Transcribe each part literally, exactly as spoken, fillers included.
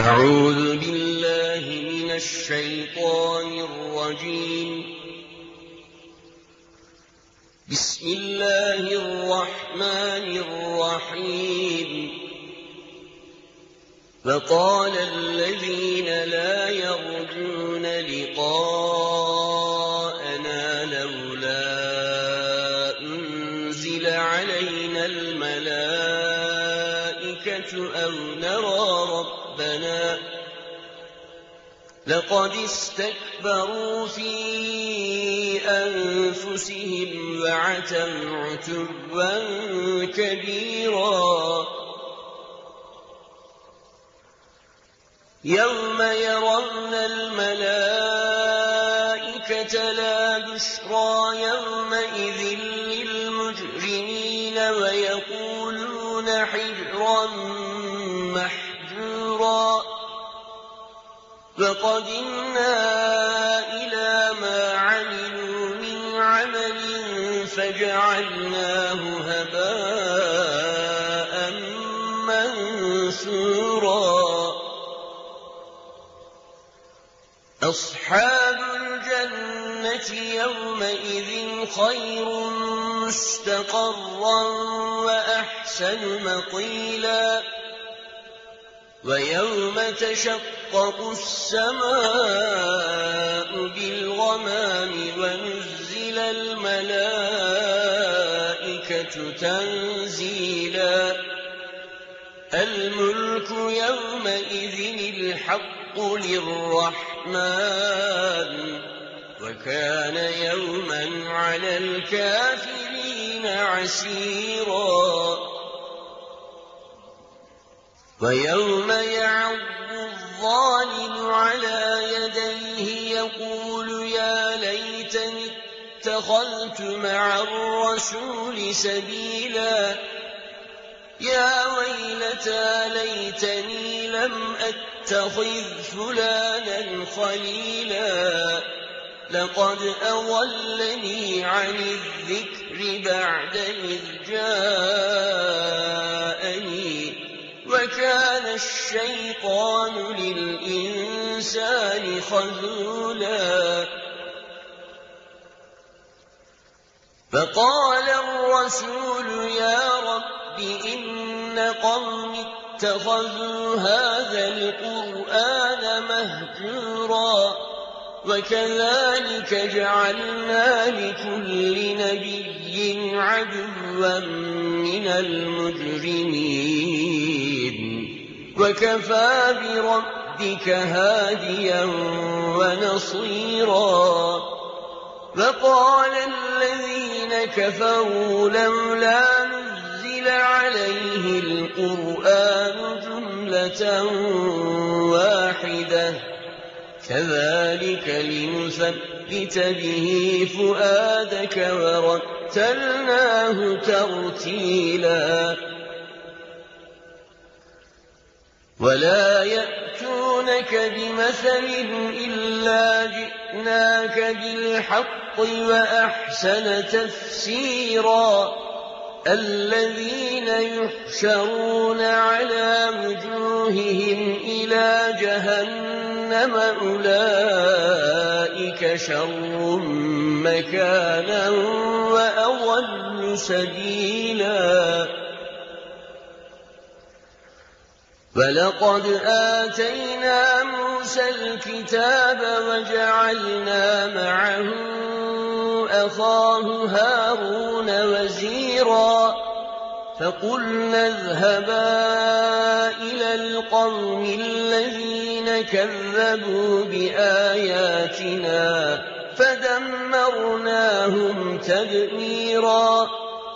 أعوذ بالله من الشيطان الرجيم. بسم الله الرحمن الرحيم. فقال الذين لا يرجون لقاءنا لولا أنزل علينا الملائكة أو نرى ربنا لقد استكبروا في أنفسهم وعتوا عتوا كبيرا. يوم يرون الملائكة لا بشرى يومئذ للمجرمين ويقولون حجرا محجورا. وقدمنا إلى ما عملوا من عمل فجعلناه هباء منثورا. أصحاب الجنة يومئذ خير مستقرا وأحسن مقيلا. ويوم تشقق السماء بالغمام ونزل الملائكة تنزيلا. الملك يومئذ الحق للرحمن وكان يوما على الكافرين عسيرا. ويوم يعض الظالم على يديه يقول يا ليتني اتخذت مع الرسول سبيلا. يا ويلتى ليتني لم أتخذ فلانا خليلا. لقد أضلني عن الذكر بعد إذ جاءني وكان الشيطان للإنسان خذولا. فقال الرسول يا رب إن قومي اتخذوا هذا القرآن مهجورا. وكذلك جعلنا لكل نبي عدوا من المجرمين وكفى بربك هاديا ونصيرا. وقال الذين كفروا لولا نزل عليه القرآن جملة واحدة كذلك لنثبت به فؤادك ورتلناه ترتيلا. ولا يأتونك بمثل إلا جئناك بالحق وأحسن تفسيرا. الذين يحشرون على وجوههم إلى جهنم أولئك شر مكانا وأضل سبيلا. ولقد آتينا موسى الكتاب وجعلنا معه أخاه هارون وزيرا. فقلنا اذهبا إلى القوم الذين كذبوا بآياتنا فدمرناهم تدميرا.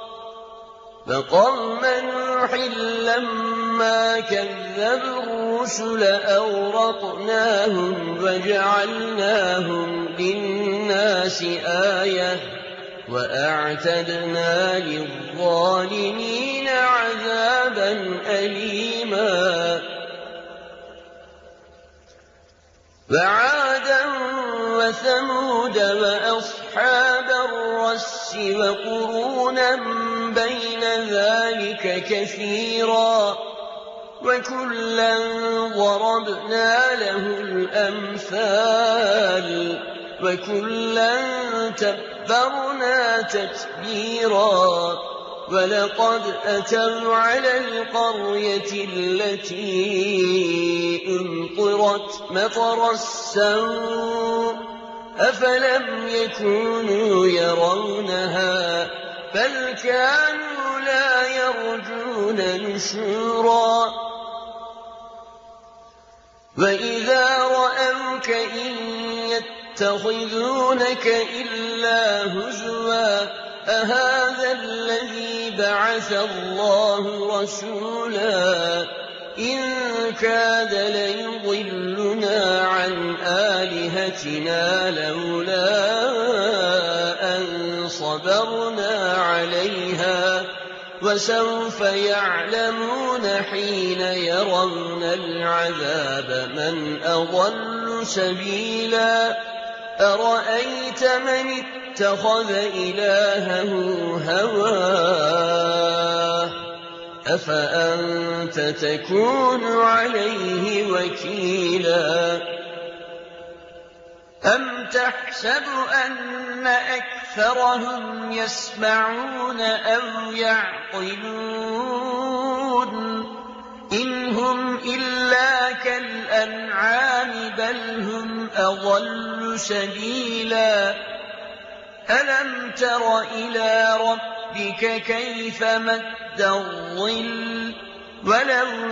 فقوم نوح لما كذبوا الرسل أورقناهم وجعلناهم للناس آية وأعتدنا للظالمين عذابا أليما. وعادا وثمود وأصحاب الرس وقرونا بين ذلك كثيرا. وكلا ضربنا له الأمثال وكلا تبرنا تتبيرا ولقد أتوا على القرية التي أمطرت مطر السوء أفلم يكونوا يرونها بل كانوا لا يرجون نشورا وإذا رأوك إن يتخذونك إلا هزوا أهذا الذي بعث الله رسولا إن كاد ليضلنا عن آلهتنا لولا أن صبرنا عليها وسوف يعلمون حين يرون العذاب من أضل سبيلا أرأيت من اتخذ إلهه هواه أفأنت تكون عليه وكيلا أم تحسب أن أكثرهم يسمعون أو يعقلون إن هم إلا كالأنعام بل هم أضل سبيلا ألم تر إلى ربك كيف مد الظل ولو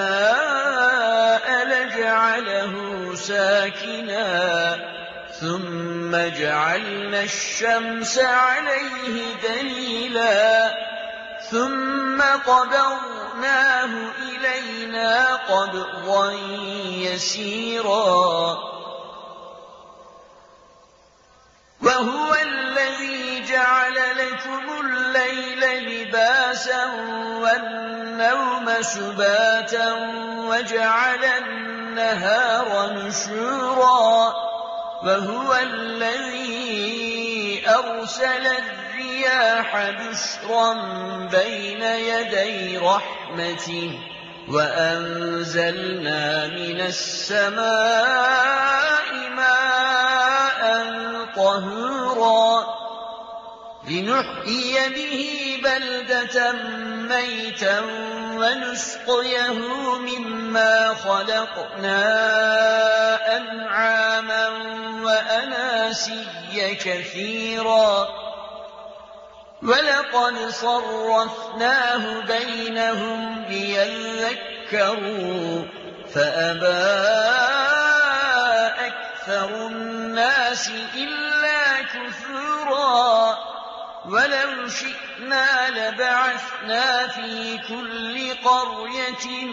شاء لجعله ساكنا ثم جعلنا الشمس عليه دليلا ثم قبضناه إلينا قبضا يسيرا وهو الذي جعل لكم الليل لباسا والنوم سباتا وجعل النهار نشورا وهو الذي أرسل الرياح بشرا بين يدي رحمته وأنزلنا من السماء ماء طهورا لنحيي به بلدة ميتا ونسقيه مما خلقنا أنعاما وأناسيا كثيرا ولقد صرفناه بينهم ليذكروا فأبى أكثر الناس إلا كفورا ولو شئنا لبعثنا في كل قرية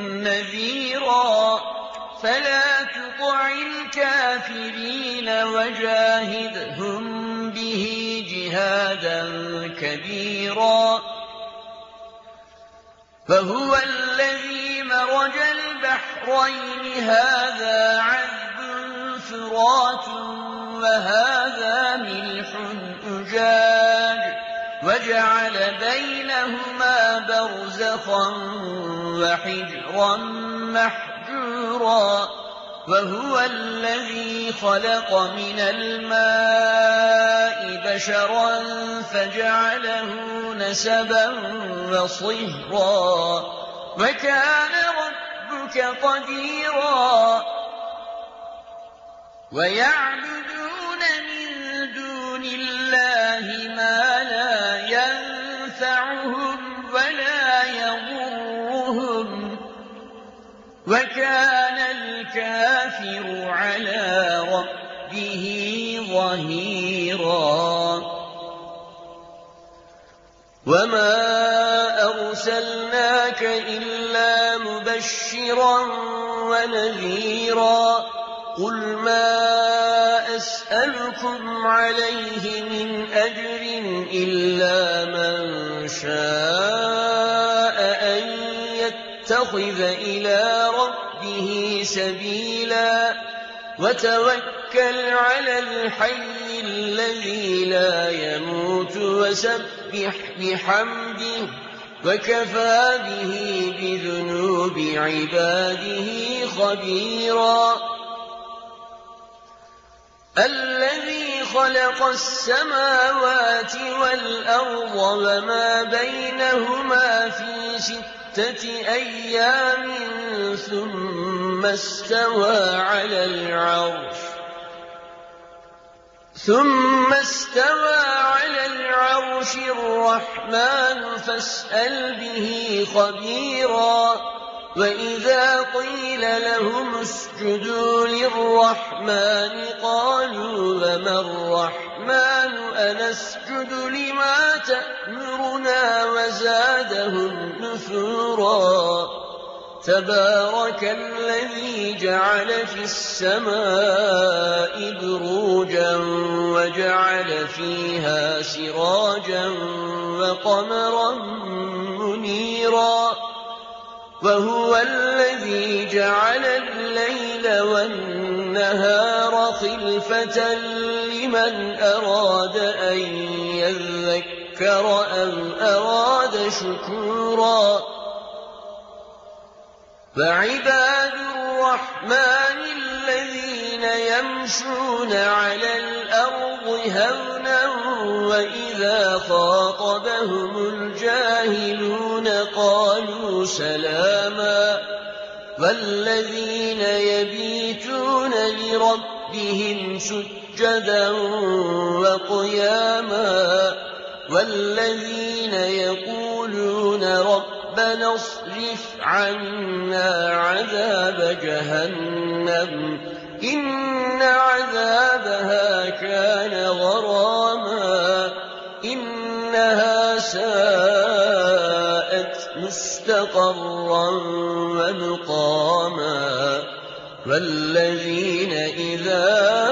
نذيرا فلا تطع الكافرين وجاهدهم به جهادا كبيرا فهو الذي مرج البحرين هذا عذب فرات وهذا ملح أجاج وجعل بينهما برزخا وحجرا محجورا وهو الذي خلق من الماء بشرا فجعله نسبا وصهرا وكان ربك قديرا ويعبدون من دون الله ما لا ينفعهم ولا يضرهم وكان الكافر على ربه ظهيرا وما أرسلناك إلا مبشرا ونذيرا قل ما أسألكم عليه من أجر إلا من شاء أن يتخذ إلى ربه سبيلا وتوكل على الحي الذي لا يموت وسبح بحمده وكفى به بذنوب عباده خبيرا الذي خلق السماوات والأرض وما بينهما في ستة أيام ثم استوى على العرش ثم استوى على العرش الرحمن فاسأل به خبيرا وإذا قيل لهم اسجدوا للرحمن قالوا وما الرحمن أنسجد لما تأمرنا وزادهم نفورا تبارك الذي جعل في السماء بروجا وجعل فيها سراجا وقمرا منيرا وهو الذي جعل الليل والنهار خلفة لمن أراد أن يذكر أو أراد شكورا فعباد الرحمن الذين يمشون على الأرض هونا وإذا خاطبهم الجاهلون قالوا سلاما والذين يبيتون لربهم سجدا وقياما والذين يقولون ربنا اصرف عنا عذاب جهنم إن عذابها كان غراما إنها ساءت مستقرا ومقاما والذين إذا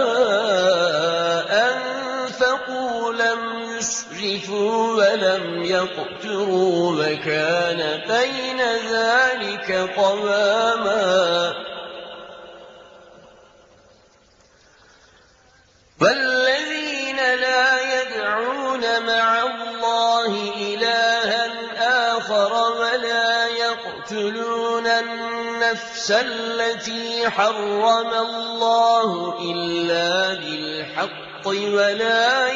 أنفقوا لم يسرفوا ولم يقتروا وكان بين ذلك قواما والذين لا يدعون مع الله إلها آخر ولا يقتلون النفس التي حرم الله إلا بالحق ولا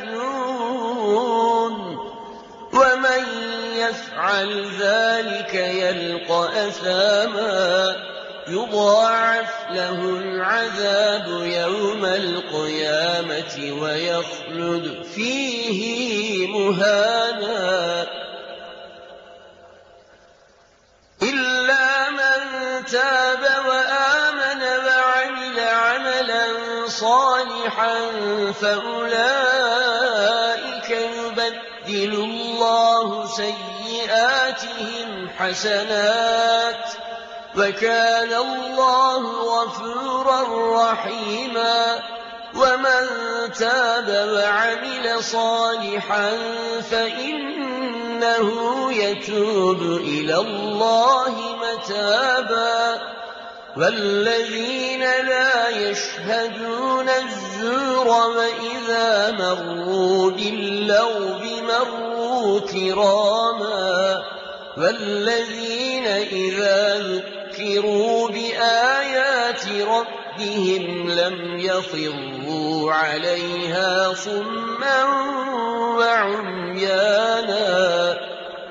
يزنون ومن يفعل ذلك يلقى أثاما يضاعف له العذاب يوم القيامة ويخلد فيه مهانا إلا من تاب وآمن وعمل عملا صالحا فأولئك يبدل الله سيئاتهم حسنات وكان الله غفورا رحيما ومن تاب وعمل صالحا فإنه يتوب إلى الله متابا والذين لا يشهدون الزور وإذا مروا باللغو مروا كراما والذين إذا ذكروا بآيات ربهم لم يخروا عليها صما وعميانا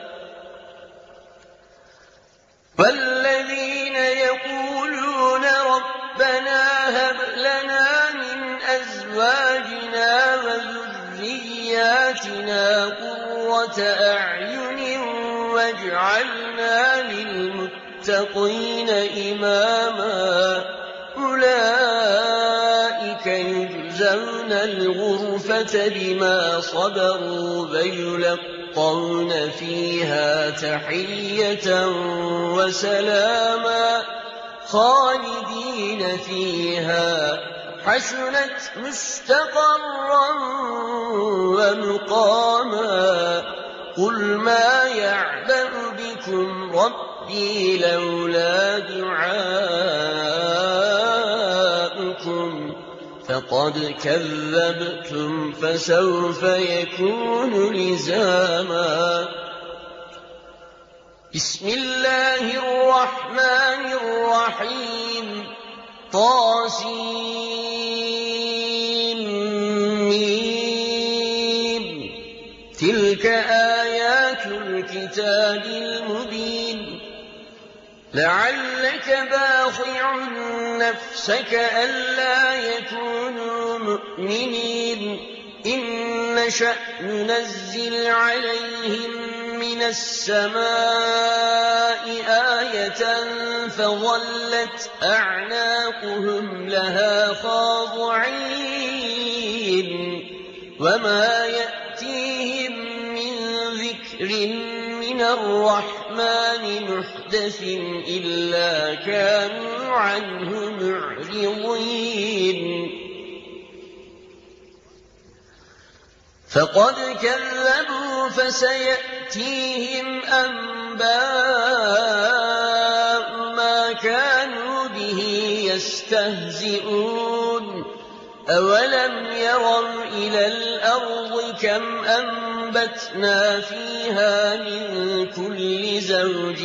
والذين يقولون ربنا هب لنا من أزواجنا وذرياتنا قرة أعين واجعلنا للمتقين إماما أولئك يجزون الغرفة بما صبروا ويلقون فيها تحية وسلاما خالدين فيها حسنت مستقرا ومقاما قل ما يعبأ بكم ربي لولا دعاؤكم فقد كذبتم فسوف يكون لزاما بسم الله الرحمن الرحيم طاسيم تلك آيات الكتاب المبين لعلك باخع نفسك ألا يكونوا مؤمنين إن نشأ ننزل عليهم من السماء آية فظلت أعناقهم لها خاضعين وما يأتيهم من ذكر من الرحمن محدث إلا كانوا عنه معرضين فقد كذبوا فسيأتيهم أنباء ما كانوا به يستهزئون أولم يروا إلى الأرض كم أنبتنا فيها من كل زوج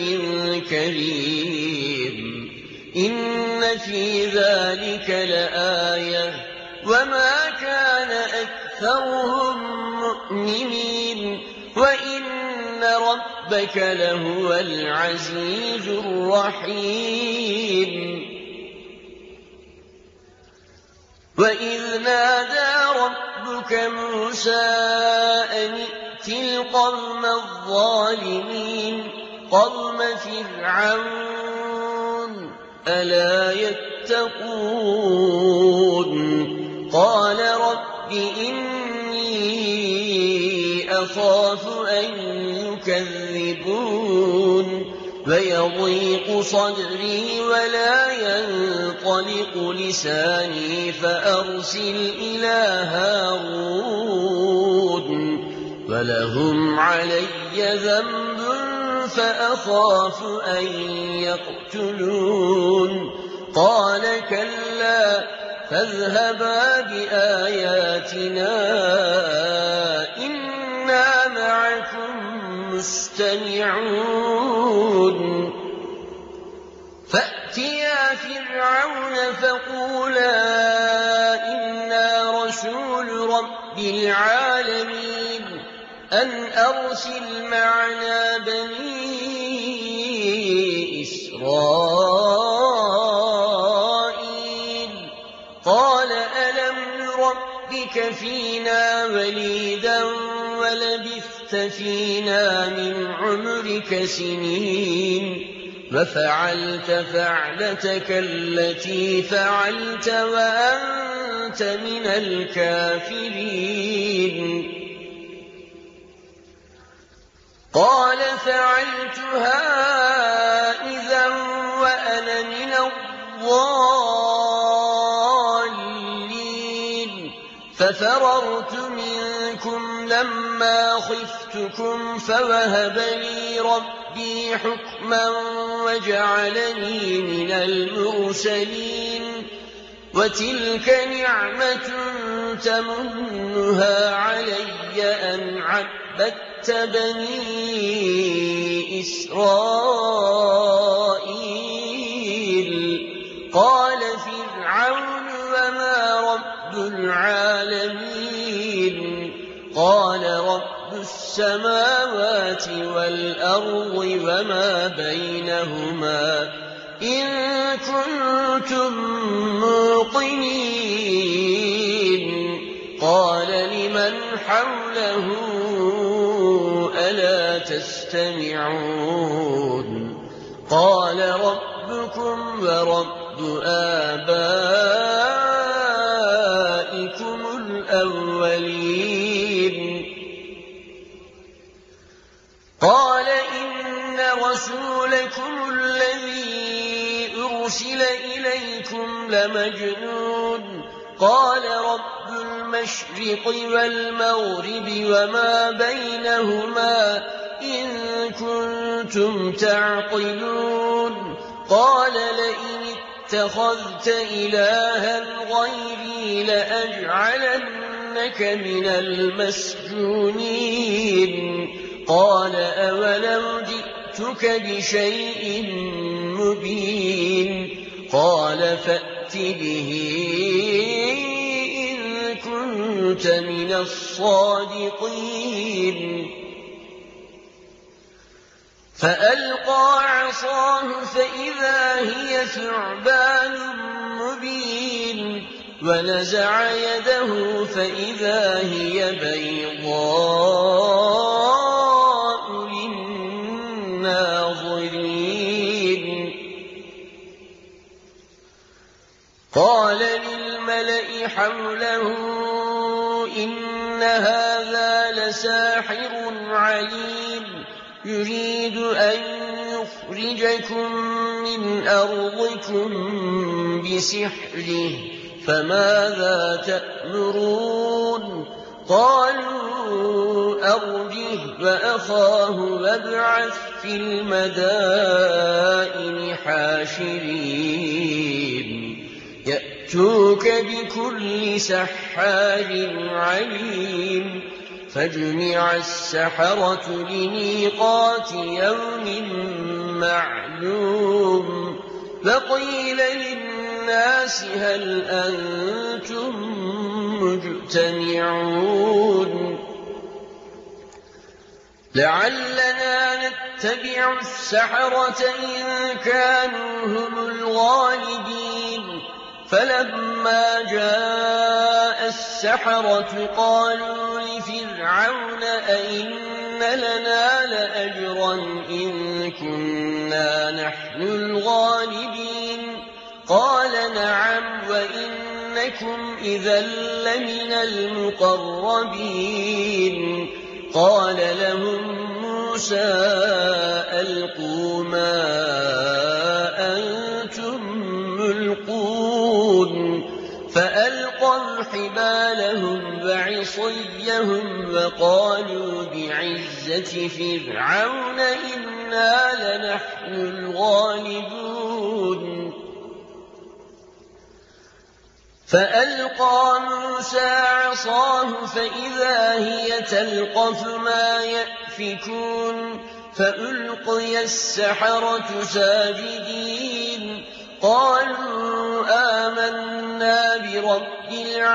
كريم إن في ذلك لآية وما كان أكثرهم مؤمنين وإن ربك لهو العزيز الرحيم وإذ نادى ربك موسى أن ائت القوم الظالمين قوم فرعون ألا يتقون قال رب إني أخاف أن يكذبون ويضيق صدري ولا ينطلق لساني فأرسل إلى هارون ولهم علي ذنب فأخاف أن يقتلون قال كلا فاذهبا بآياتنا إنا معكم مستمعون فأتيا فرعون فقولا إنا رسول رب العالمين أن أرسل معنا بني إسرائيل قال ألم نربك فينا وليدا ولبثت فينا من عمرك سنين وفعلت فعلتك التي فعلت وأنت من الكافرين قال فعلتها إذا وأنا من الضالين ففررت منكم لما خفتكم فوهب لي ربي حكما وجعلني من المرسلين وتلك نعمة تمنها علي أن عبدت بني إسرائيل قال فرعون وما رب العالمين قال رب السماوات والأرض وما بينهما إن كنتم موقنين قال لمن حوله ألا تستمعون قال ربكم ورب آبائكم الأولين قال إن رسولكم الذي أرسل إليكم لمجنون قال رب المشرق والمغرب وما بينهما إن كنتم تعقلون قال لئن اتخذت إلها غيري لأجعلنك من المسجونين قال أولو جئتك جِئْتُكَ بِشَيْءٍ مُّبِينٍ قَالَ فَأْتِ بِهِ إِن كُنتَ مِنَ الصَّادِقِينَ فَأَلْقَىٰ عَصَاهُ فَإِذَا هِيَ ثُعْبَانٌ مُّبِينٌ وَنَزَعَ يَدَهُ فَإِذَا هِيَ بَيْضَاءُ لِلنَّاظِرِينَ قَالَ لِلْمَلَإِ حَوْلَهُ إِنَّ هَٰذَا لَسَاحِرٌ عَلِيمٌ يُرِيدُ أَن يُخْرِجَكُم مِّنْ أَرْضِكُم بِسِحْرِهِ فَمَاذَا تَأْمُرُونَ قَالُوا أَرْجِهْ وَأَخَاهُ وَابْعَثْ فِي الْمَدَائِنِ حَاشِرِينَ يَأْتُوكَ بِكُلِّ سَحَّارٍ عَلِيمٍ فَجُمِعَ السَّحَرَةُ لِمِيقَاتِ يَوْمٍ مَّعْلُومٍ وَقِيلَ لِلنَّاسِ هَلْ أَنتُم مُّجْتَمِعُونَ لَعَلَّنَا نَتَّبِعُ السَّحَرَةَ إِن كَانُوا هُمُ الْغَالِبِينَ فَلَمَّا جَاءَ السَّحَرَةُ قَالُوا لِفِرْعَوْنَ أَئِنَّ لَنَا لَأَجْرًا إِن كُنَّا نَحْنُ الْغَالِبِينَ قَالَ نَعَمْ وَإِنَّكُمْ إِذًا لَّمِنَ الْمُقَرَّبِينَ قَالَ لَهُم مُّوسَىٰ أَلْقُوا مَا أَنتُم مُّلْقُونَ فَأَلْقَوْا حِبَالَهُمْ وَعِصِيَّهُمْ وَقَالُوا بِعِزَّةِ فِرْعَوْنَ إِنَّا لَنَحْنُ الْغَالِبُونَ فَأَلْقَىٰ مُوسَىٰ عَصَاهُ فَإِذَا هِيَ تَلْقَفُ مَا يَأْفِكُونَ فَأُلْقِيَ السَّحَرَةُ سَاجِدِينَ قَالُوا آمَنَّا بِرَبِّ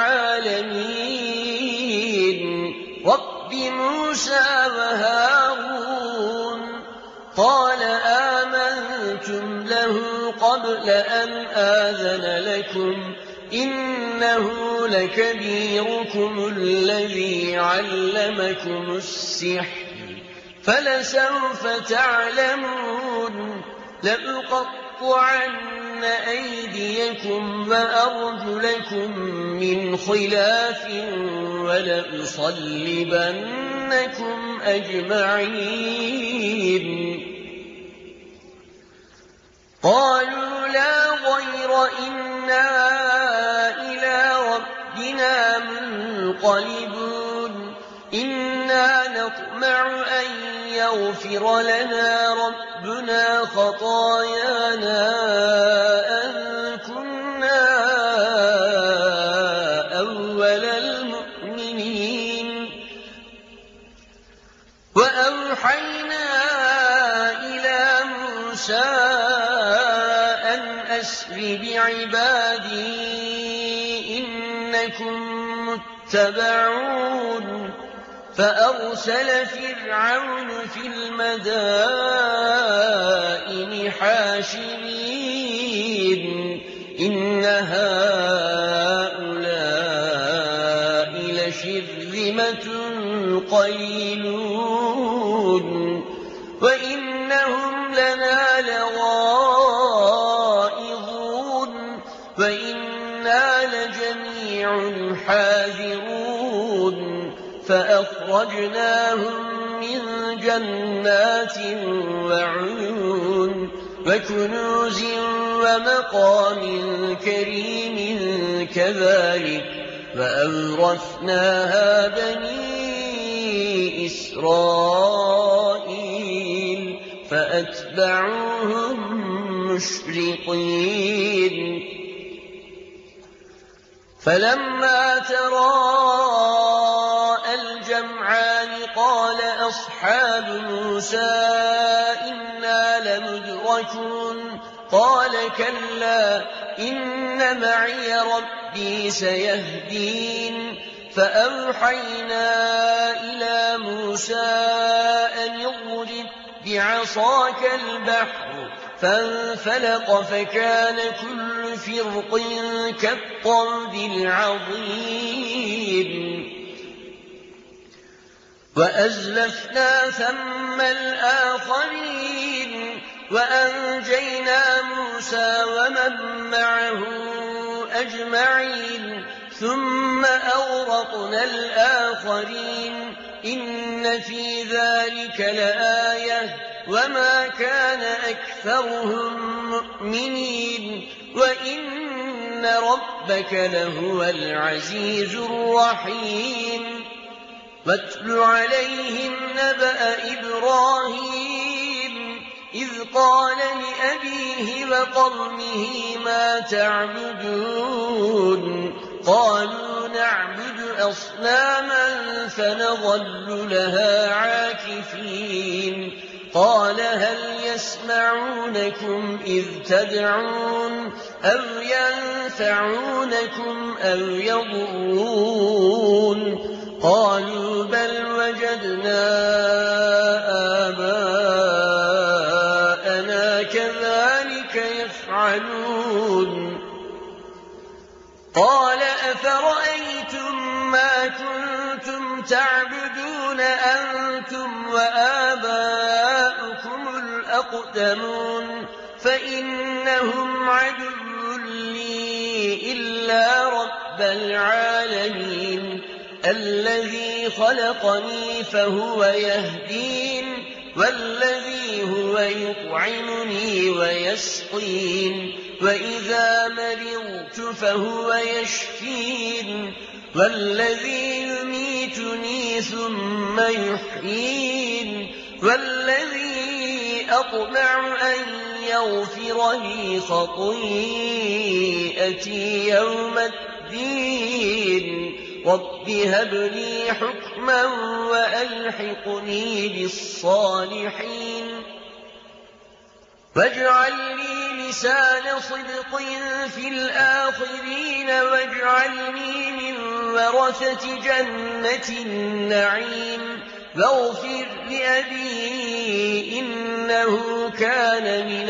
الْعَالَمِينَ رَبِّ مُوسَىٰ وَهَارُونَ قَالَ آمَنتُمْ لَهُ قَبْلَ أَنْ آذَنَ لَكُمْ إِنَّهُ لَكَبِيرُكُمُ الَّذِي عَلَّمَكُمُ السِّحْرَ فَلَسَوْفَ تَعْلَمُونَ لَأُقَطِّعَنَّ أَيْدِيَكُمْ وَأَرْجُلَكُم مِّنْ خِلَافٍ وَلَأُصَلِّبَنَّكُمْ أَجْمَعِينَ قَالُوا لَا ضَيْرَ إِنَّا إِلَىٰ رَبِّنَا مُنقَلِبُونَ إِنَّا نَطْمَعُ أَن يَغْفِرَ لَنَا رَبُّنَا خَطَايَانَا أَن كُنَّا أَوَّلَ الْمُؤْمِنِينَ وَأَوْحَيْنَا إِلَىٰ مُوسَىٰ أَنْ أَسْرِ بِعِبَادِي إِنَّكُم مُّتَّبَعُونَ فَأَرْسَلَ فِرْعَوْنُ فِي الْمَدَائِنِ حَاشِرِينَ إِنَّ هَٰؤُلَاءِ لَشِرْذِمَةٌ قَلِيلُونَ وَإِنَّهُمْ لَنَا لَغَائِظُونَ وَإِنَّا لَجَمِيعٌ حَاذِرُونَ فَأَخْرَجْنَاهُم مِّن جَنَّاتٍ وَعُيُونٍ وَكُنُوزٍ وَمَقَامٍ كَرِيمٍ كَذَٰلِكَ وَأَوْرَثْنَاهَا بَنِي إِسْرَائِيلَ فَأَتْبَعُوهُم مُّشْرِقِينَ فَلَمَّا تَرَاءَى الْجَمْعَانِ قَالَ أَصْحَابُ مُوسَىٰ إِنَّا تشركون قال كلا إن معي ربي سيهدين فأوحينا إلى موسى أن اضرب بعصاك البحر فانفلق فكان كل فرق كالطود العظيم وأزلفنا ثم الآخرين وأنجينا موسى ومن معه أجمعين ثم أغرقنا الآخرين إن في ذلك لآية وما كان أكثرهم مؤمنين وإن ربك لهو العزيز الرحيم واتل عليهم نبأ إبراهيم إذ قال لأبيه وقومه ما تعبدون قالوا نعبد أصناما فنظل لها عاكفين قال هل يسمعونكم إذ تدعون أو ينفعونكم أو يضرون قالوا بل وجدنا آباءنا كذلك يفعلون قال أفرأيتم ما كنتم تعبدون أنتم وآباؤكم الأقدمون فإنهم عدو لي إلا رب العالمين الذي خلقني فهو يهدين والذي هو يطعمني ويسقين وإذا مرضت فهو يشفين والذي يميتني ثم يحيين والذي أطمع أن يغفر لي خطيئتي يوم الدين رب هب لي حكما وألحقني بالصالحين واجعل لي لسان صدق في الآخرين واجعلني من ورثة جنة النعيم واغفر لأبي إنه كان من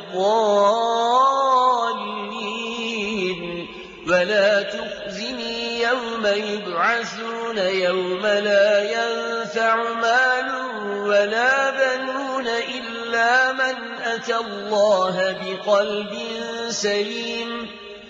الضالين ولا تخزني يوم يبعثون يوم لا ينفع مال ولا بنون إلا من أتى الله بقلب سليم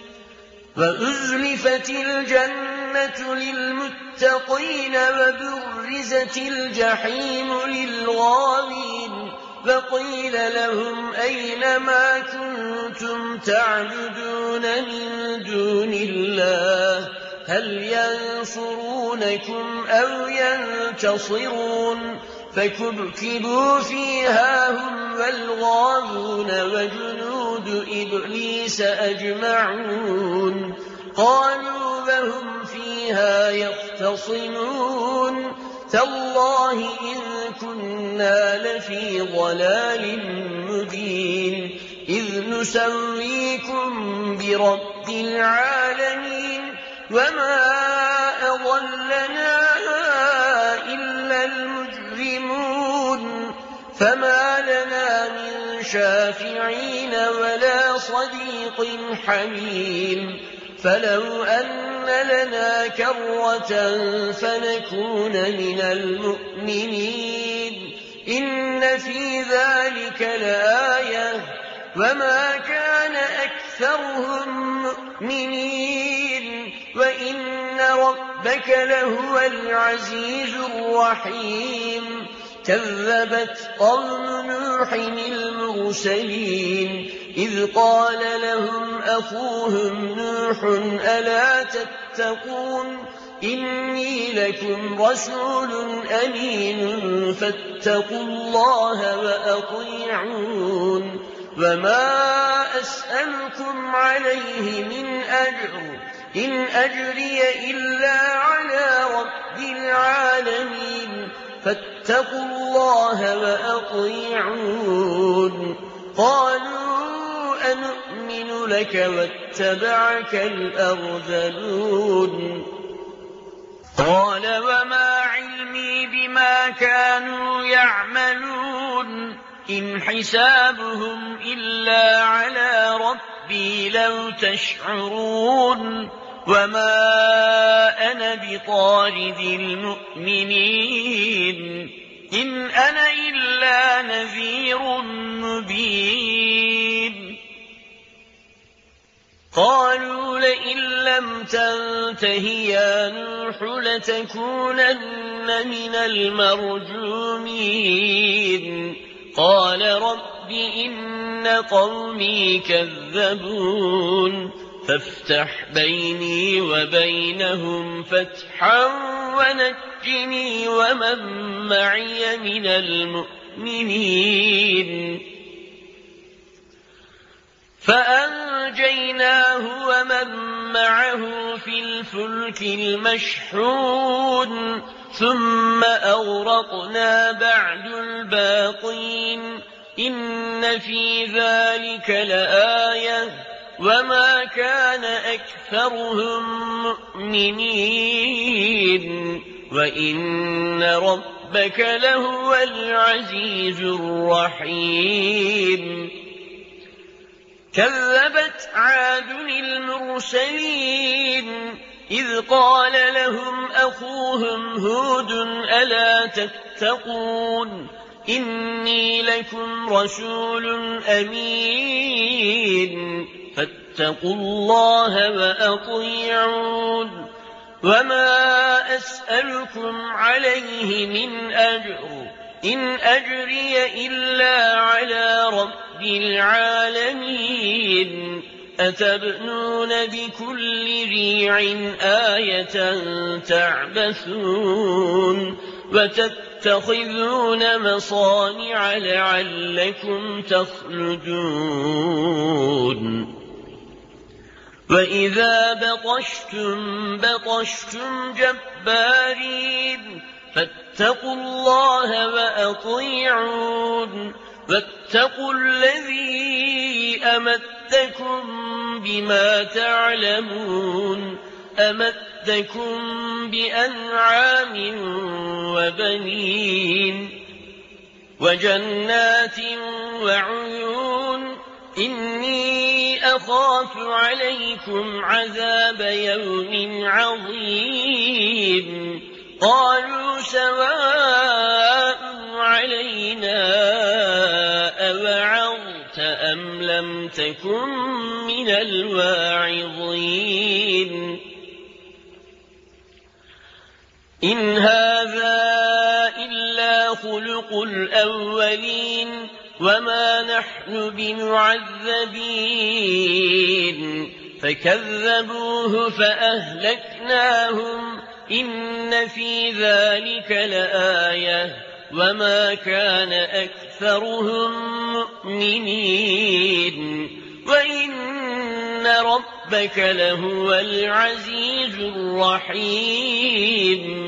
وأزلفت الجنة للمتقين وبرزت الجحيم للغاوين وقيل لهم أين ما كنتم تعبدون من دون الله هل ينصرونكم أو ينتصرون فكبكبوا فيها هم والغاوون وجنود إبليس أجمعون قالوا وهم فيها يختصمون تالله إن كنا لفي ضلال مبين إذ نسويكم برب العالمين وما أضلنا إلا المجرمون فما لنا من شافعين ولا صديق حميم فلو أن لنا كرة فنكون من المؤمنين إن في ذلك لآية وما كان أكثرهم مؤمنين وإن ربك لهو العزيز الرحيم كذبت قوم نوح المرسلين إذ قال لهم أخوهم نوح ألا تتقون إني لكم رسول أمين فاتقوا الله وأطيعون وما أسألكم عليه من أجر إن أجري إلا على رب العالمين فاتقوا الله وأطيعون قالوا أنؤمن لك واتبعك الأرذلون قال وما علمي بما كانوا يعملون إن حسابهم إلا على ربي لو تشعرون وما أنا بطارد المؤمنين إن أنا إلا نذير مبين قالوا لئن لم تنته يا نوح لتكونن من المرجومين قال رب إن قومي كذبون فافتح بيني وبينهم فتحا ونجني ومن معي من المؤمنين فأنجيناه ومن معه في الفلك المشحون ثم أغرقنا بعد الباقين إن في ذلك لآية وما كان أكثرهم مؤمنين وإن ربك لهو العزيز الرحيم كذبت عاد المرسلين إذ قال لهم أخوهم هود ألا تتقون إني لكم رسول أمين فاتقوا الله وأطيعون وما أسألكم عليه من أجر إن أجري إلا على رب العالمين أتبنون بكل ريع آية تعبثون وتتخذون مصانع لعلكم تخلدون وإذا بطشتم بطشتم جبارين فاتقوا الله وأطيعون واتقوا الذي أمدكم بما تعلمون أمدكم بأنعام وبنين وجنات وعيون إني أخاف عليكم عذاب يوم عظيم قالوا سواء علينا أوعظت أم لم تكن من الواعظين إن هذا إلا خلق الأولين وما نحن بمعذبين فكذبوه فأهلكناهم إن في ذلك لآية وما كان أكثرهم مؤمنين وإن ربك لهو العزيز الرحيم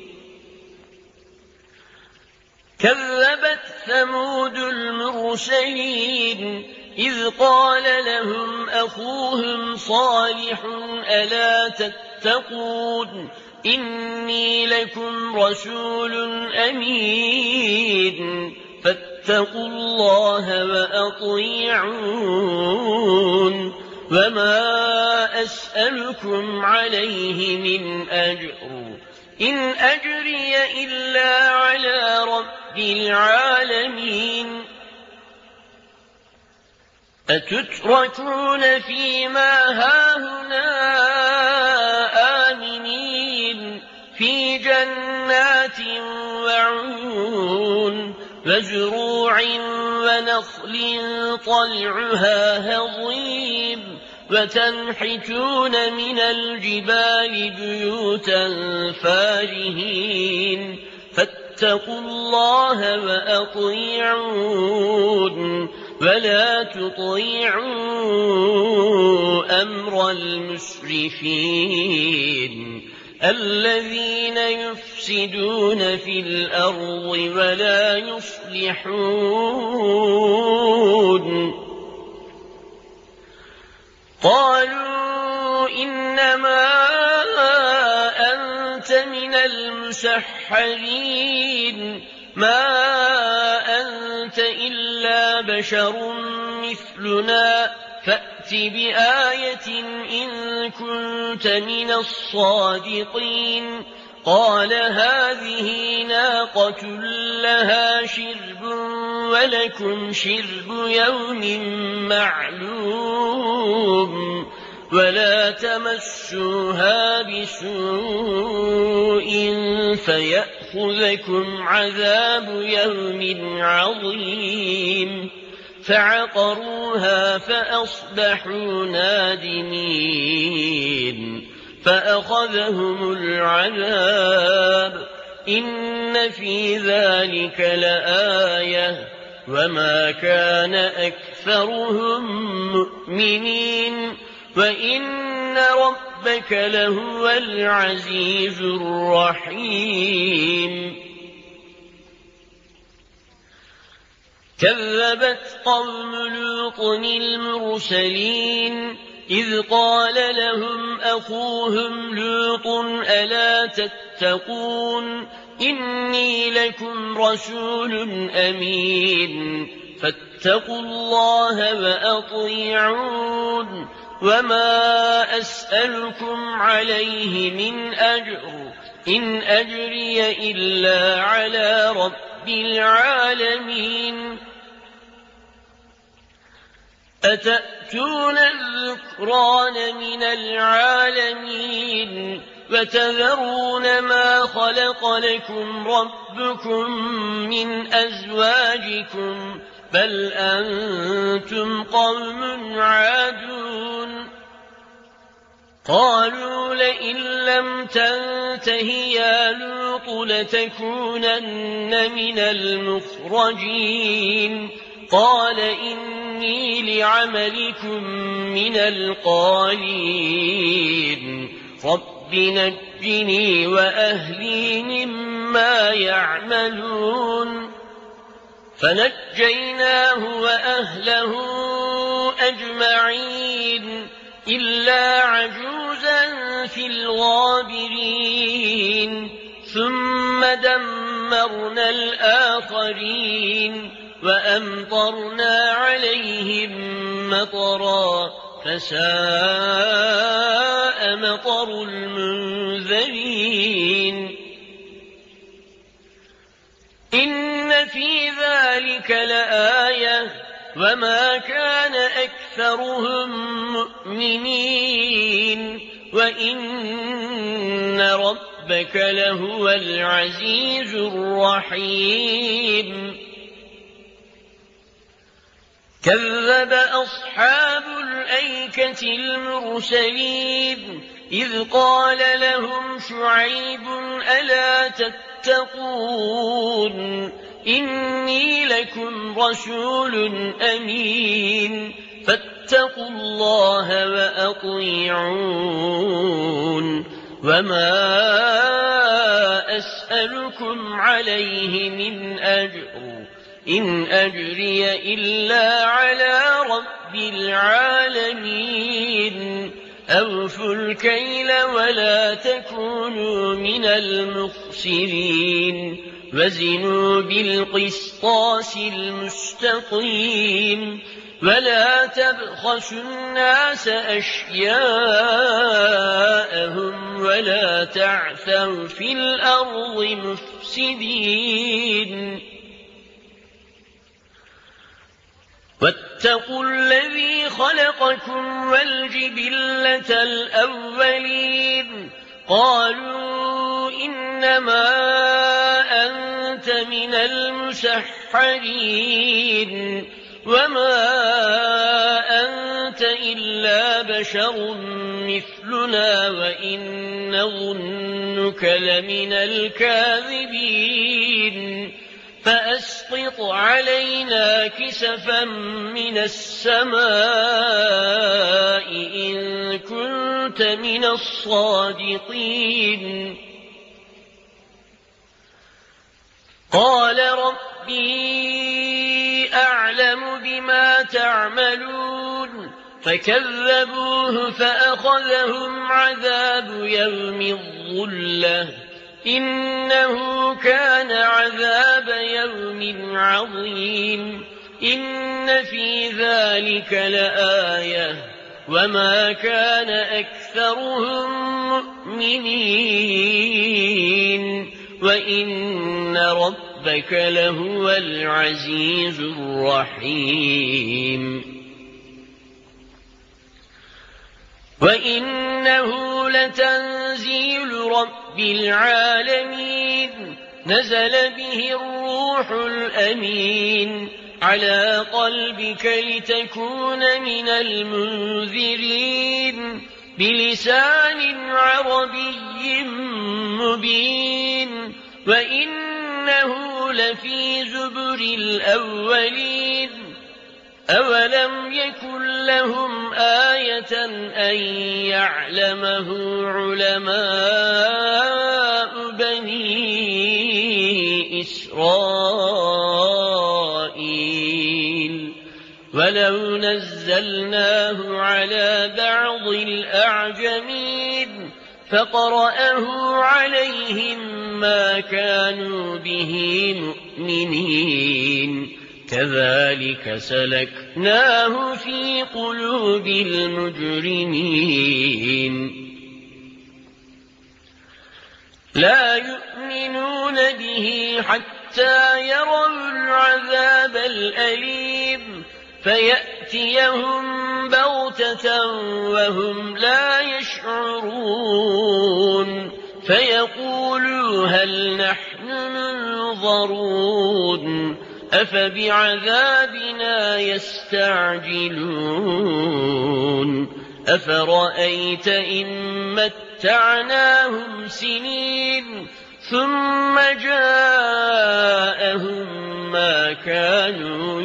كذبت ثمود المرسلين إذ قال لهم أخوهم صالح ألا تتقون إني لكم رسول أمين فاتقوا الله وأطيعون وما أسألكم عليه من أجر إن أجري إلا على رب العالمين أتتركون فيما هاهنا آمنين في جنات وعيون وزروع ونخل طلعها هضيم وتنحتون من الجبال بيوتا فارهين فاتقوا الله وأطيعون ولا تطيعوا أمر المسرفين الذين يفسدون في الأرض ولا يصلحون قالوا إنما أنت من المسحرين ما أنت إلا بشر مثلنا فأت بآية إن كنت من الصادقين قال هذه ناقة لها شرب ولكم شرب يوم معلوم ولا تمسوها بسوء فيأخذكم عذاب يوم عظيم فعقروها فأصبحوا نادمين فأخذهم العذاب إن في ذلك لآية وما كان أكثرهم مؤمنين وإن ربك لهو العزيز الرحيم كذبت قوم لوط المرسلين إذ قال لهم أخوهم لوط ألا تتقون إني لكم رسول أمين فاتقوا الله وأطيعون وما أسألكم عليه من أجر إن أجري إلا على رب العالمين أتأتون الذكران من العالمين وتذرون ما خلق لكم ربكم من أزواجكم بل أنتم قوم عادون قالوا لئن لم تنته يا لوط لتكونن من المخرجين قال إني لعملكم من القالين رب نجني وأهلي مما يعملون فنجيناه وأهله أجمعين إلا عجوزا في الغابرين ثم دمرنا الآخرين وأمطرنا عليهم مطرا فساء مطر المنذرين إن في ذلك لآية وما كان أكثرهم مؤمنين وإن ربك لهو العزيز الرحيم كذب أصحاب الأيكة المرسلين إذ قال لهم شعيب ألا تتقون إني لكم رسول أمين فاتقوا الله وأطيعون وما أسألكم عليه من أجر إن أجري إلا على رب العالمين أوفوا الكيل ولا تكونوا من المخسرين وزنوا بالقسطاس المستقيم ولا تبخسوا الناس أشياءهم ولا تعثوا في الأرض مفسدين واتقوا الذي خلقكم والجبلة الأولين قالوا إنما أنت من المسحرين وما أنت إلا بشر مثلنا وإن نظنك لمن الكاذبين فأسقط علينا كسفا من السماء إن كنت كنت من الصادقين قال ربي أعلم بما تعملون فكذبوه فأخذهم عذاب يوم الظلة إنه كان عذاب يوم عظيم إن في ذلك لآية وما كان أكثرهم مؤمنين وإن ربك لهو العزيز الرحيم وإنه لتنزيل رب العالمين نزل به الروح الأمين على قلبك لتكون من المنذرين بلسان عربي مبين وإنه لفي زبر الأولين أولم يكن لهم آية أن يعلمه علماء بني إسرائيل ولو نزلناه على بعض الأعجمين فقرأه عليهم ما كانوا به مؤمنين كذلك سلكناه في قلوب المجرمين لا يؤمنون به حتى يروا العذاب الأليم فيأتيهم بغتة وهم لا يشعرون فيقولوا هل نحن منظرون أفبعذابنا يستعجلون أفرأيت إن متعناهم سنين ثم جاءهم ما كانوا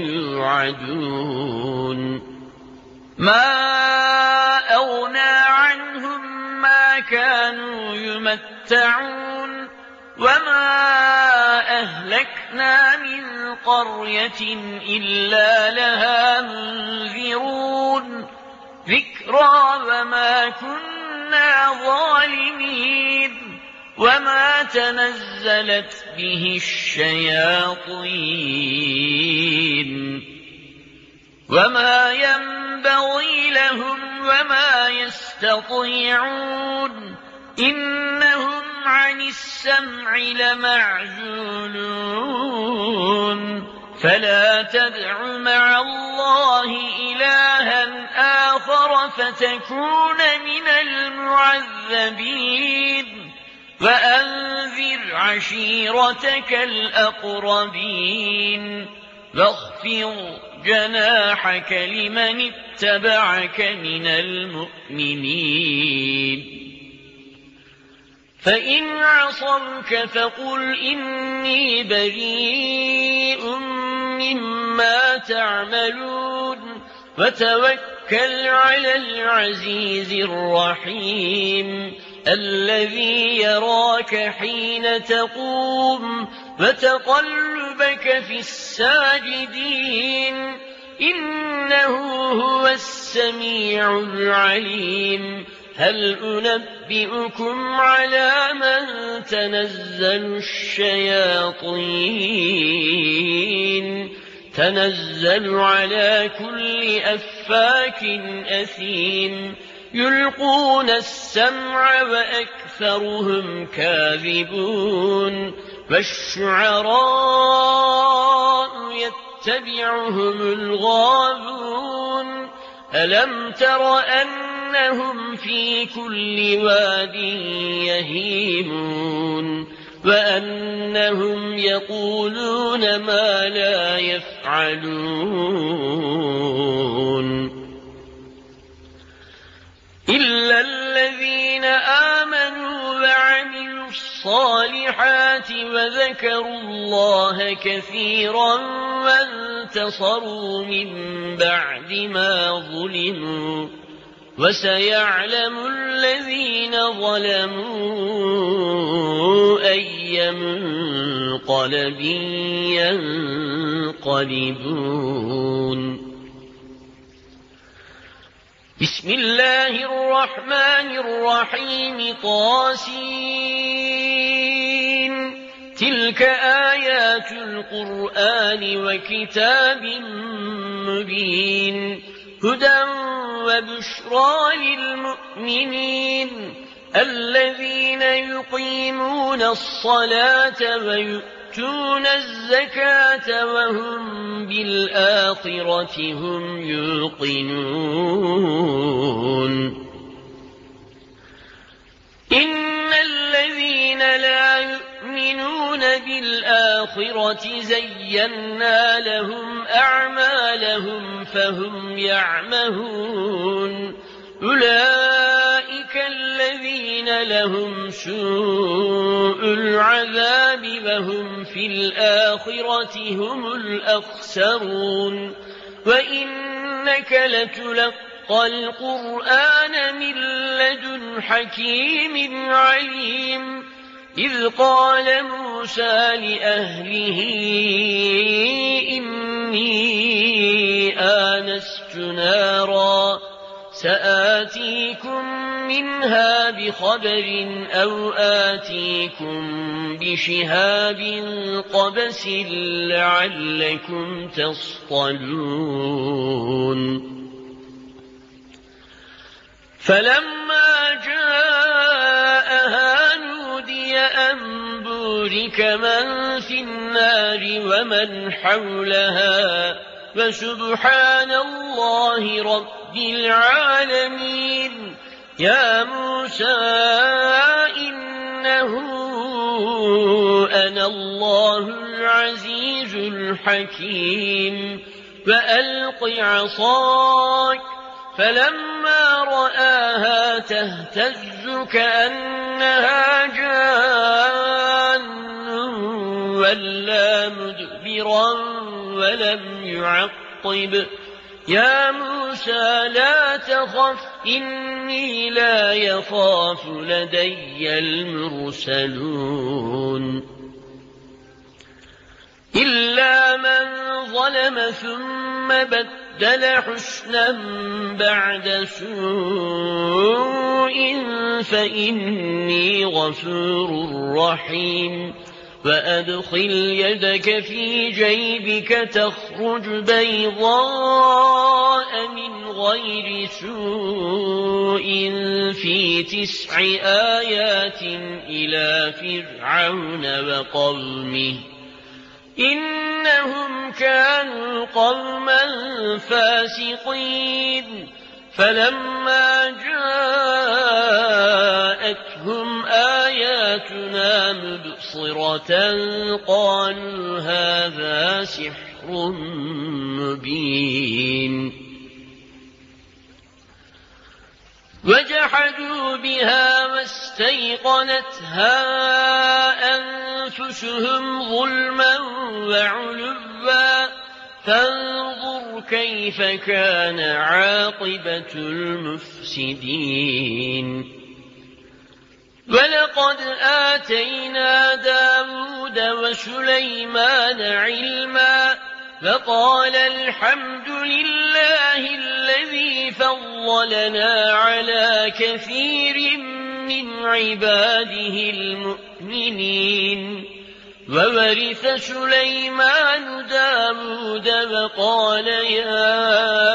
يوعدون ما أغنى عنهم ما كانوا يمتعون وما أهلكنا من قرية إلا لها منذرون ذكرى وما كنا ظالمين وما تنزلت به الشياطين وما ينبغي لهم وما يستطيعون إنهم عن السمع لمعزولون فلا تدع مع الله إلها آخر فتكون من المعذبين وأنذر عشيرتك الأقربين واخفض جناحك لمن اتبعك من المؤمنين فإن عصوك فقل إني بريء مما تعملون وتوكل على العزيز الرحيم الذي يراك حين تقوم وتقلبك في الساجدين إنه هو السميع العليم هل أنبئكم على من تنزل الشياطين تنزل على كل أفاك أثيم يلقون السمع وأكثرهم كاذبون والشعراء يتبعهم الغاوون ألم تر أنهم في كل واد يهيمون وأنهم يقولون ما لا يفعلون إلا الذين آمنوا وعملوا الصالحات وذكروا الله كثيرا وانتصروا من بعد ما ظلموا وسيعلم الذين ظلموا أي منقلب ينقلبون. بسم الله الرحمن الرحيم. طاسين. تلك آيات القرآن وكتاب مبين. هدى وبشرى للمؤمنين الذين يقيمون الصلاة ويؤتون الزكاة وهم بالآخرة هم يوقنون. إن الذين لا يؤمنون بالآخرة زينا لهم أعمالهم فهم يعمهون. أولئك الذين لهم سوء العذاب وهم في الآخرة هم الأخسرون. وإنك لتلقى القرآن من لدن حكيم عليم. إذ قال موسى لأهله إني آنست نارا سآتيكم منها بخبر أو آتيكم بشهاب قبس لعلكم تصطلون. فلما جاءها نودي أن بورك من في النار ومن حولها فسبحان الله رب العالمين. يا موسى إنه أنا الله العزيز الحكيم. فألق عصاك. فلما رآها تهتز كأنها جان ولا مدبرا ولم يعقب. يا موسى لا تخف إني لا يخاف لدي المرسلون. إلا من ظلم ثم بدل حسنا بعد سوء فإني غفور رحيم. وأدخل يدك في جيبك تخرج بيضاء من غير سوء في تسع آيات إلى فرعون وقومه إنهم كانوا قوما فاسقين. فلما جاءتهم آياتنا مبصرة قالوا هذا سحر مبين. وجحدوا بها واستيقنتها أنفسهم ظلما وعلوا فانظر كيف كان عاقبة المفسدين. ولقد آتينا داود وسليمان علما فقال الحمد لله الذي فضلنا على كثير من عباده المؤمنين. وورث سليمان داود وقال يا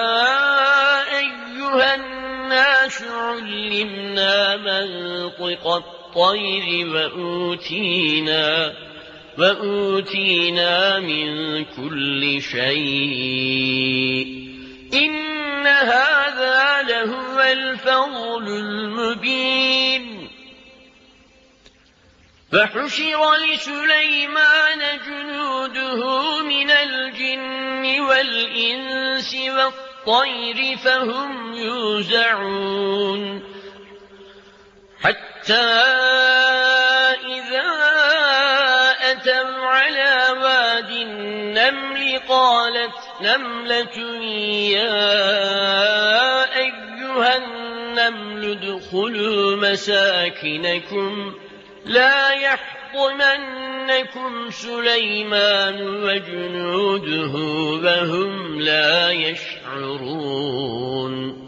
أيها الناس علمنا منطق الطير وأوتينا, وأوتينا من كل شيء إن هذا لهو الفضل المبين. فحشر لسليمان جنوده من الجن والإنس والطير فهم يوزعون. حتى إذا أتوا على واد النمل قالت نملة يا أيها النمل ادخلوا مساكنكم لا يحطمنكم سليمان وجنوده وهم لا يشعرون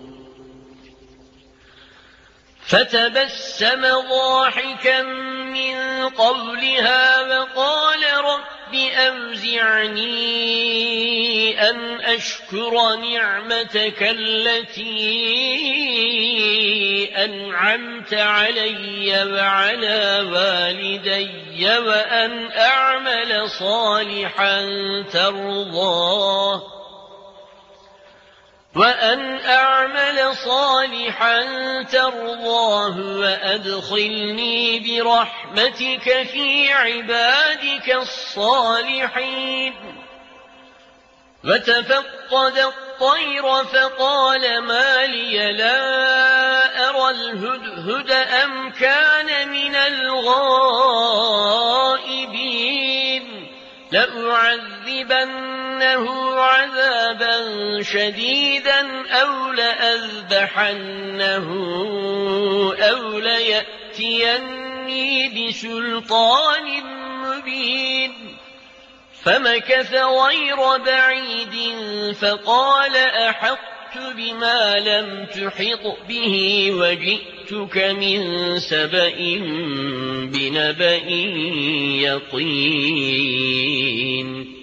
فتبسم ضاحكا من قولها وقال رب أوزعني أن أشكر نعمتك التي أنعمت علي وعلى والدي وأن أعمل صالحا ترضاه وأن أعمل صالحا ترضاه وأدخلني برحمتك في عبادك الصالحين وتفقد الطير فقال ما لي لا أرى الهدهد أم كان من الغائبين لأعذبنه عذابا شديدا أو لأذبحنه أو ليأتيني بسلطان مبين فمكث غير بعيد فقال أحطت بما لم تحط به وجئتك من سبأ بنبأ يقين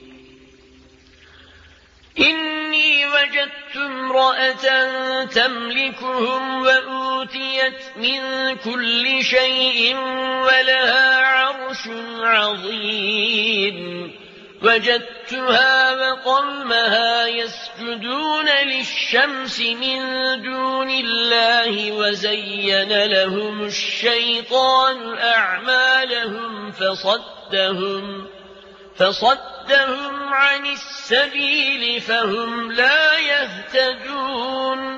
إني وجدت امرأة تملكهم وأوتيت من كل شيء ولها عرش عظيم وجدتها وقومها يسجدون للشمس من دون الله وزين لهم الشيطان أعمالهم فصدهم فصدهم عن السبيل فهم لا يهتدون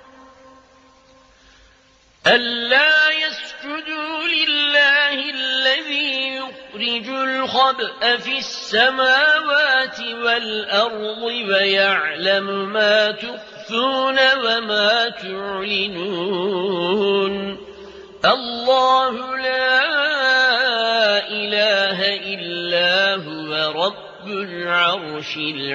ألا يسجدوا لله الذي يخرج الخبأ في السماوات والأرض ويعلم ما تخفون وما تعلنون الله لا إله إلا هو رب العرش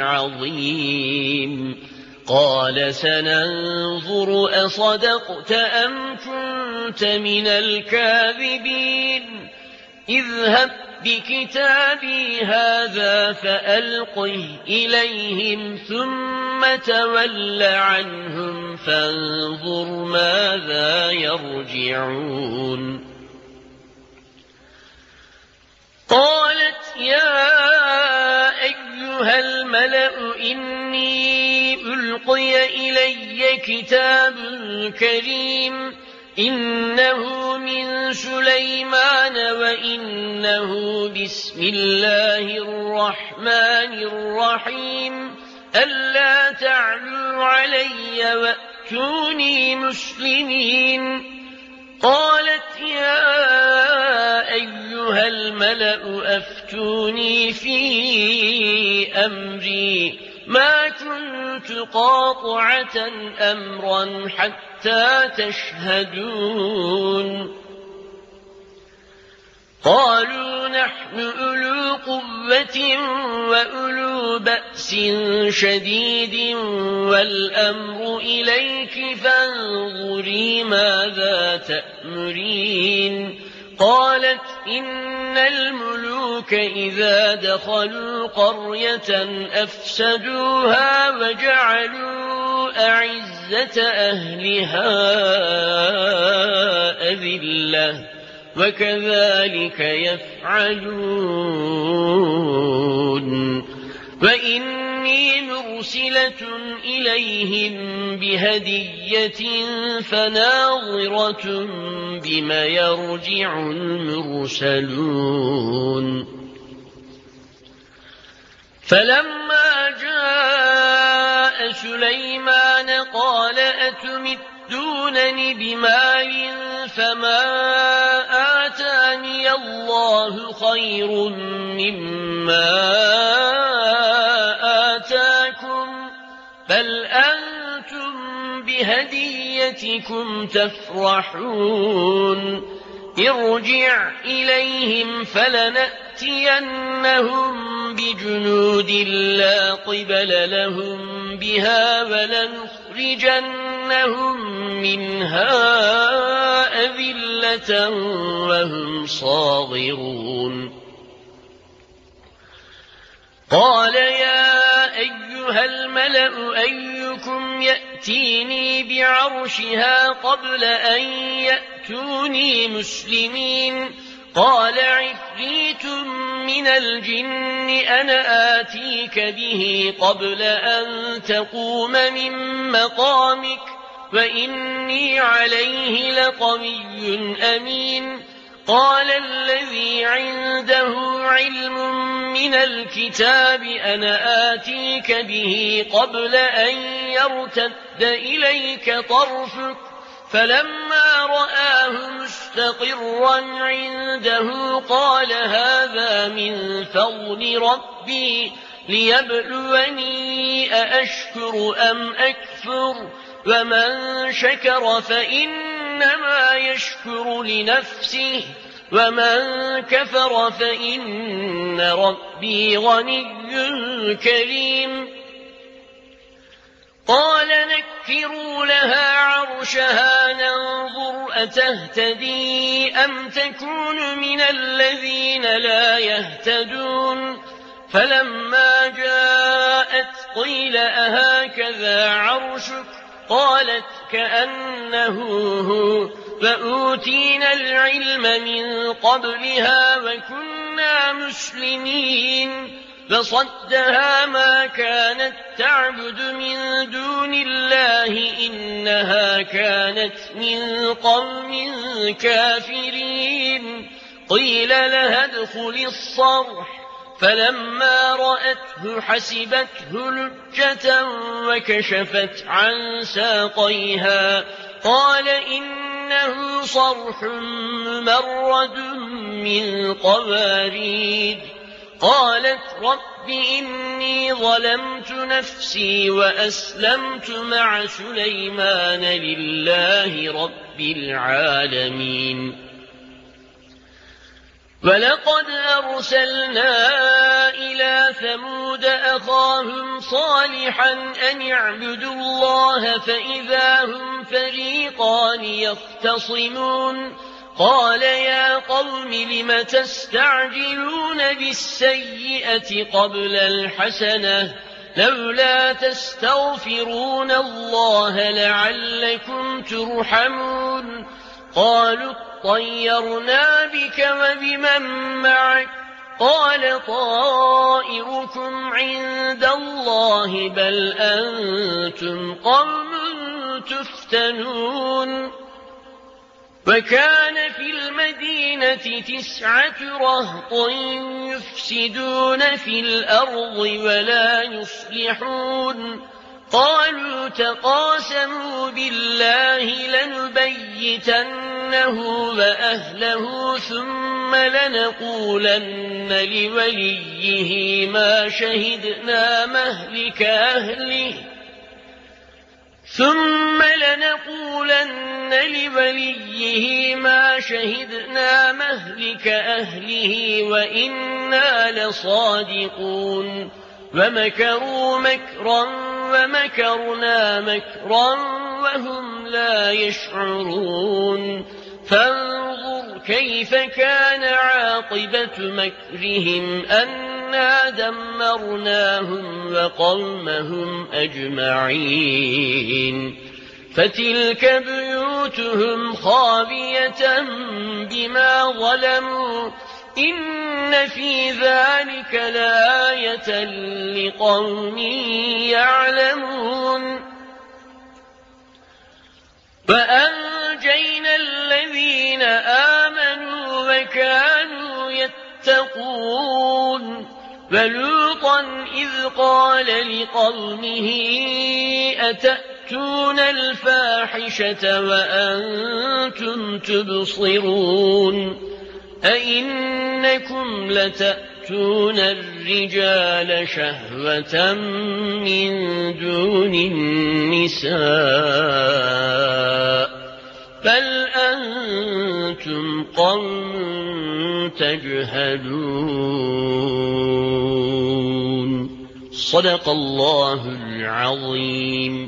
العظيم قال سننظر أصدقت أم كنت من الكاذبين اذهب بكتابي هذا فألقه إليهم ثم تول عنهم فانظر ماذا يرجعون قالت يا أيها الملأ إني ألقي إلي كتاب كريم إنه من سليمان وإنه بسم الله الرحمن الرحيم ألا تعلوا علي وأتوني مسلمين قالت يا أيها الملأ أفتوني في أمري ما كنت قاطعة أمرا حتى تشهدون قالوا نحن أولو قوة وأولو بأس شديد والأمر إليك فانظري ماذا تأمرين قالت إن الملوك إذا دخلوا قرية أفسدوها وجعلوا أعزة أهلها أذلة وكذلك يفعلون وإني مرسلة إليهم بهدية فناظرة بما يرجع المرسلون فلما جاء سليمان قال أتمدونني بمال فما آتاني الله خير مما آتاكم بل أنتم بهديتكم بزينتكم تفرحون ارجع إليهم فلنأتينهم بجنود لا قبل لهم بها ولنخرجنهم منها أذلة وهم صاغرون قال يا أيها الملأ أيكم يأتيني بعرشها قبل أن يأتوني مسلمين قال عفريت من الجن أنا آتيك به قبل أن تقوم من مقامك وإني عليه لقوي أمين قال الذي عنده علم من الكتاب أنا آتيك به قبل أن يرتد إليك طرفك فلما رآه مستقرا عنده قال هذا من فضل ربي ليبلوني أأشكر أم أكفر ومن شكر فإنما يشكر لنفسه ومن كفر فإن ربي غني كريم قال نكروا لها عرشها ننظر أتهتدي أم تكون من الذين لا يهتدون فلما جاءت قيل أهكذا عرشك قالت كأنه هو فأوتينا العلم من قبلها وكنا مسلمين فصدها ما كانت تعبد من دون الله إنها كانت من قوم كافرين قيل لها ادخل الصرح فلما رأته حسبته لجة وكشفت عن ساقيها قال إنه صرح ممرد من قوارير قالت رب إني ظلمت نفسي وأسلمت مع سليمان لله رب العالمين ولقد أرسلنا إلى ثمود أخاهم صالحا أن اعبدوا الله فإذا هم فريقان يختصمون قال يا قوم لم تستعجلون بالسيئة قبل الحسنة لولا تستغفرون الله لعلكم ترحمون قالوا طيرنا بك وبمن معك قال طائركم عند الله بل أنتم قوم تفتنون وكان في المدينة تسعة رهط يفسدون في الأرض ولا يصلحون قالوا تقاسموا بالله لنبيتنه وأهله ثم لنقولن لوليه ما شهدنا مهلك أهله ثم لنقولن لوليه ما شهدنا مهلك أهله وإنا لصادقون ومكروا مكرا ومكرنا مكرا وهم لا يشعرون فانظر كيف كان عاقبة مكرهم أنا دمرناهم وقومهم أجمعين فتلك بيوتهم خاوية بما ظلموا إن في ذلك لآية لقوم يعلمون وأنجينا الذين آمنوا وكانوا يتقون ولوطا إذ قال لقومه أتأتون الفاحشة وأنتم تبصرون أئنكم لتأتون الرجال شهوة من دون النساء بل أنتم قوم تجهلون. صدق الله العظيم.